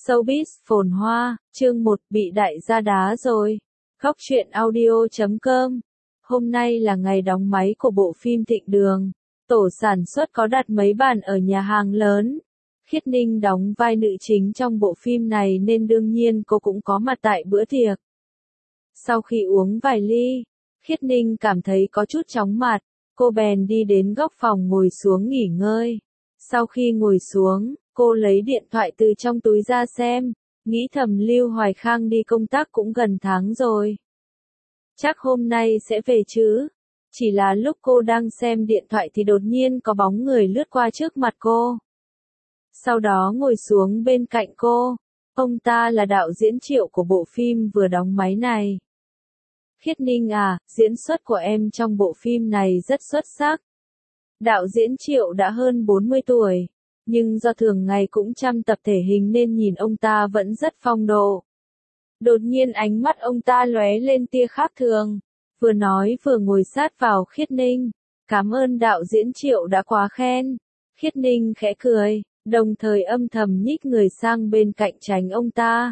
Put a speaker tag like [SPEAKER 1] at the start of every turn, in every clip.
[SPEAKER 1] Showbiz phồn hoa, chương 1 bị đại gia đá rồi. Góc truyện audio.com. Hôm nay là ngày đóng máy của bộ phim Thịnh Đường. Tổ sản xuất có đặt mấy bàn ở nhà hàng lớn. Khiết Ninh đóng vai nữ chính trong bộ phim này nên đương nhiên cô cũng có mặt tại bữa tiệc. Sau khi uống vài ly, Khiết Ninh cảm thấy có chút chóng mặt, cô bèn đi đến góc phòng ngồi xuống nghỉ ngơi. Sau khi ngồi xuống, cô lấy điện thoại từ trong túi ra xem, nghĩ thầm Lưu Hoài Khang đi công tác cũng gần tháng rồi. Chắc hôm nay sẽ về chứ. Chỉ là lúc cô đang xem điện thoại thì đột nhiên có bóng người lướt qua trước mặt cô. Sau đó ngồi xuống bên cạnh cô. Ông ta là đạo diễn Triệu của bộ phim vừa đóng máy này. Khiết Ninh à, diễn xuất của em trong bộ phim này rất xuất sắc. Đạo diễn Triệu đã hơn 40 tuổi, nhưng do thường ngày cũng chăm tập thể hình nên nhìn ông ta vẫn rất phong độ. Đột nhiên ánh mắt ông ta lóe lên tia khác thường, vừa nói vừa ngồi sát vào Khiết Ninh. Cảm ơn đạo diễn Triệu đã quá khen. Khiết Ninh khẽ cười, đồng thời âm thầm nhích người sang bên cạnh tránh ông ta.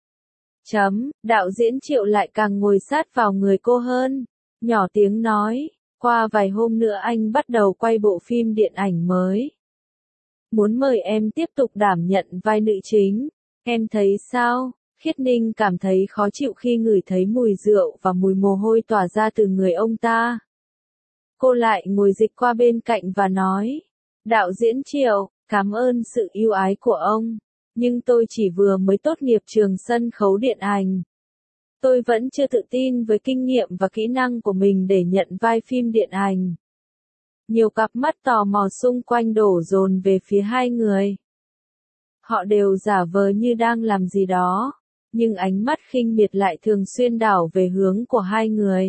[SPEAKER 1] Đạo diễn Triệu lại càng ngồi sát vào người cô hơn, nhỏ tiếng nói, qua vài hôm nữa anh bắt đầu quay bộ phim điện ảnh mới. Muốn mời em tiếp tục đảm nhận vai nữ chính, em thấy sao? Khiết Ninh cảm thấy khó chịu khi ngửi thấy mùi rượu và mùi mồ hôi tỏa ra từ người ông ta. Cô lại ngồi dịch qua bên cạnh và nói, đạo diễn Triệu, cảm ơn sự yêu ái của ông, nhưng tôi chỉ vừa mới tốt nghiệp trường sân khấu điện ảnh. Tôi vẫn chưa tự tin với kinh nghiệm và kỹ năng của mình để nhận vai phim điện ảnh. Nhiều cặp mắt tò mò xung quanh đổ dồn về phía hai người. Họ đều giả vờ như đang làm gì đó, nhưng ánh mắt khinh miệt lại thường xuyên đảo về hướng của hai người.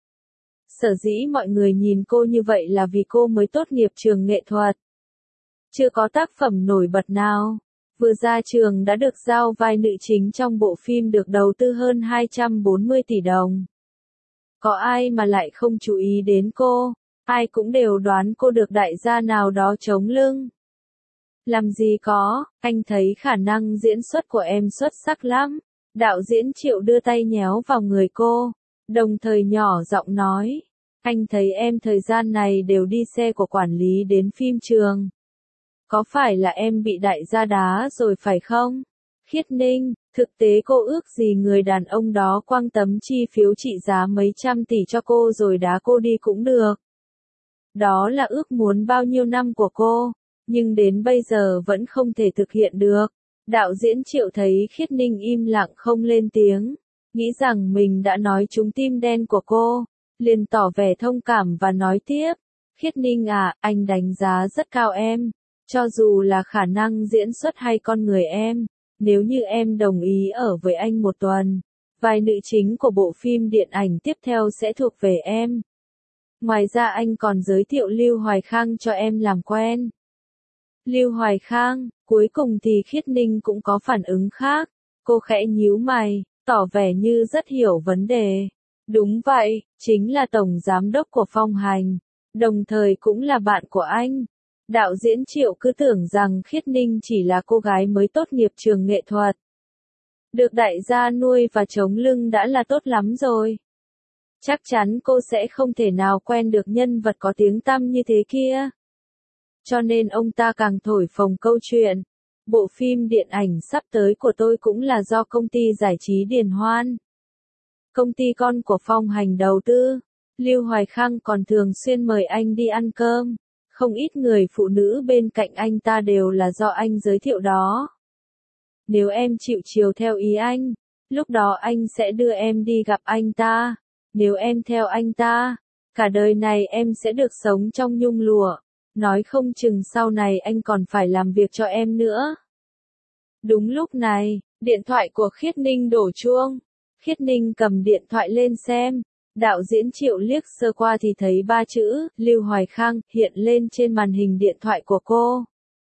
[SPEAKER 1] Sở dĩ mọi người nhìn cô như vậy là vì cô mới tốt nghiệp trường nghệ thuật. Chưa có tác phẩm nổi bật nào, vừa ra trường đã được giao vai nữ chính trong bộ phim được đầu tư hơn 240 tỷ đồng. Có ai mà lại không chú ý đến cô, ai cũng đều đoán cô được đại gia nào đó chống lưng. Làm gì có, anh thấy khả năng diễn xuất của em xuất sắc lắm. Đạo diễn Triệu đưa tay nhéo vào người cô, đồng thời nhỏ giọng nói, anh thấy em thời gian này đều đi xe của quản lý đến phim trường. Có phải là em bị đại gia đá rồi phải không? Khiết Ninh, thực tế cô ước gì người đàn ông đó quăng tấm chi phiếu trị giá mấy trăm tỷ cho cô rồi đá cô đi cũng được. Đó là ước muốn bao nhiêu năm của cô, nhưng đến bây giờ vẫn không thể thực hiện được. Đạo diễn Triệu thấy Khiết Ninh im lặng không lên tiếng, nghĩ rằng mình đã nói trúng tim đen của cô, liền tỏ vẻ thông cảm và nói tiếp, Khiết Ninh à, anh đánh giá rất cao em, cho dù là khả năng diễn xuất hay con người em, nếu như em đồng ý ở với anh một tuần, vai nữ chính của bộ phim điện ảnh tiếp theo sẽ thuộc về em. Ngoài ra anh còn giới thiệu Lưu Hoài Khang cho em làm quen. Lưu Hoài Khang, cuối cùng thì Khiết Ninh cũng có phản ứng khác, cô khẽ nhíu mày, tỏ vẻ như rất hiểu vấn đề. Đúng vậy, chính là tổng giám đốc của Phong Hành, đồng thời cũng là bạn của anh. Đạo diễn Triệu cứ tưởng rằng Khiết Ninh chỉ là cô gái mới tốt nghiệp trường nghệ thuật. Được đại gia nuôi và chống lưng đã là tốt lắm rồi. Chắc chắn cô sẽ không thể nào quen được nhân vật có tiếng tăm như thế kia. Cho nên ông ta càng thổi phồng câu chuyện. Bộ phim điện ảnh sắp tới của tôi cũng là do công ty giải trí Điền Hoan, công ty con của Phong Hành đầu tư. Lưu Hoài Khang còn thường xuyên mời anh đi ăn cơm. Không ít người phụ nữ bên cạnh anh ta đều là do anh giới thiệu đó. Nếu em chịu chiều theo ý anh, lúc đó anh sẽ đưa em đi gặp anh ta. Nếu em theo anh ta, cả đời này em sẽ được sống trong nhung lụa. Nói không chừng sau này anh còn phải làm việc cho em nữa. Đúng lúc này, điện thoại của Khiết Ninh đổ chuông. Khiết Ninh cầm điện thoại lên xem. Đạo diễn Triệu liếc sơ qua thì thấy ba chữ, Lưu Hoài Khang, hiện lên trên màn hình điện thoại của cô.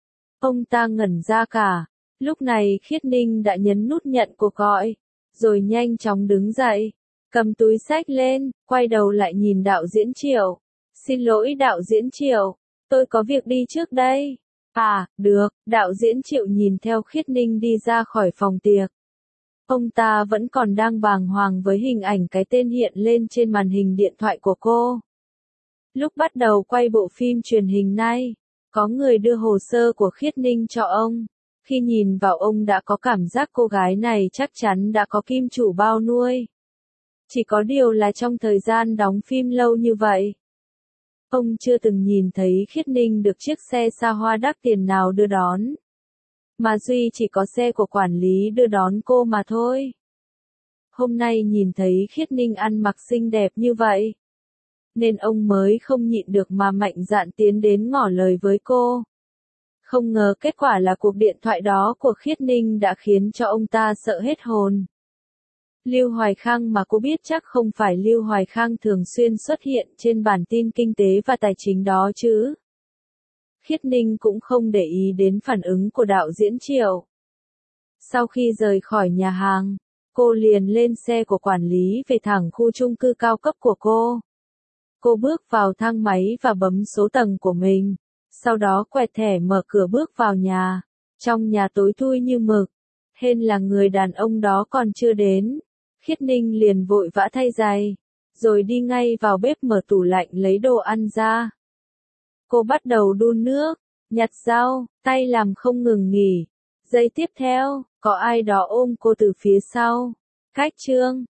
[SPEAKER 1] Ông ta ngẩn ra cả. Lúc này Khiết Ninh đã nhấn nút nhận cuộc gọi, rồi nhanh chóng đứng dậy, cầm túi xách lên, quay đầu lại nhìn đạo diễn Triệu. Xin lỗi đạo diễn Triệu, tôi có việc đi trước đây. À, được, đạo diễn Triệu nhìn theo Khiết Ninh đi ra khỏi phòng tiệc. Ông ta vẫn còn đang bàng hoàng với hình ảnh cái tên hiện lên trên màn hình điện thoại của cô. Lúc bắt đầu quay bộ phim truyền hình này, có người đưa hồ sơ của Khiết Ninh cho ông. Khi nhìn vào ông đã có cảm giác cô gái này chắc chắn đã có kim chủ bao nuôi. Chỉ có điều là trong thời gian đóng phim lâu như vậy, ông chưa từng nhìn thấy Khiết Ninh được chiếc xe xa hoa đắt tiền nào đưa đón. Mà duy chỉ có xe của quản lý đưa đón cô mà thôi. Hôm nay nhìn thấy Khiết Ninh ăn mặc xinh đẹp như vậy, nên ông mới không nhịn được mà mạnh dạn tiến đến ngỏ lời với cô. Không ngờ kết quả là cuộc điện thoại đó của Khiết Ninh đã khiến cho ông ta sợ hết hồn. Lưu Hoài Khang mà cô biết chắc không phải Lưu Hoài Khang thường xuyên xuất hiện trên bản tin kinh tế và tài chính đó chứ. Khiết Ninh cũng không để ý đến phản ứng của đạo diễn Triệu. Sau khi rời khỏi nhà hàng, cô liền lên xe của quản lý về thẳng khu chung cư cao cấp của cô. Cô bước vào thang máy và bấm số tầng của mình, sau đó quẹt thẻ mở cửa bước vào nhà. Trong nhà tối thui như mực, hên là người đàn ông đó còn chưa đến. Khiết Ninh liền vội vã thay giày, rồi đi ngay vào bếp mở tủ lạnh lấy đồ ăn ra. Cô bắt đầu đun nước, nhặt rau, tay làm không ngừng nghỉ. Giây tiếp theo, có ai đó ôm cô từ phía sau. Cách chương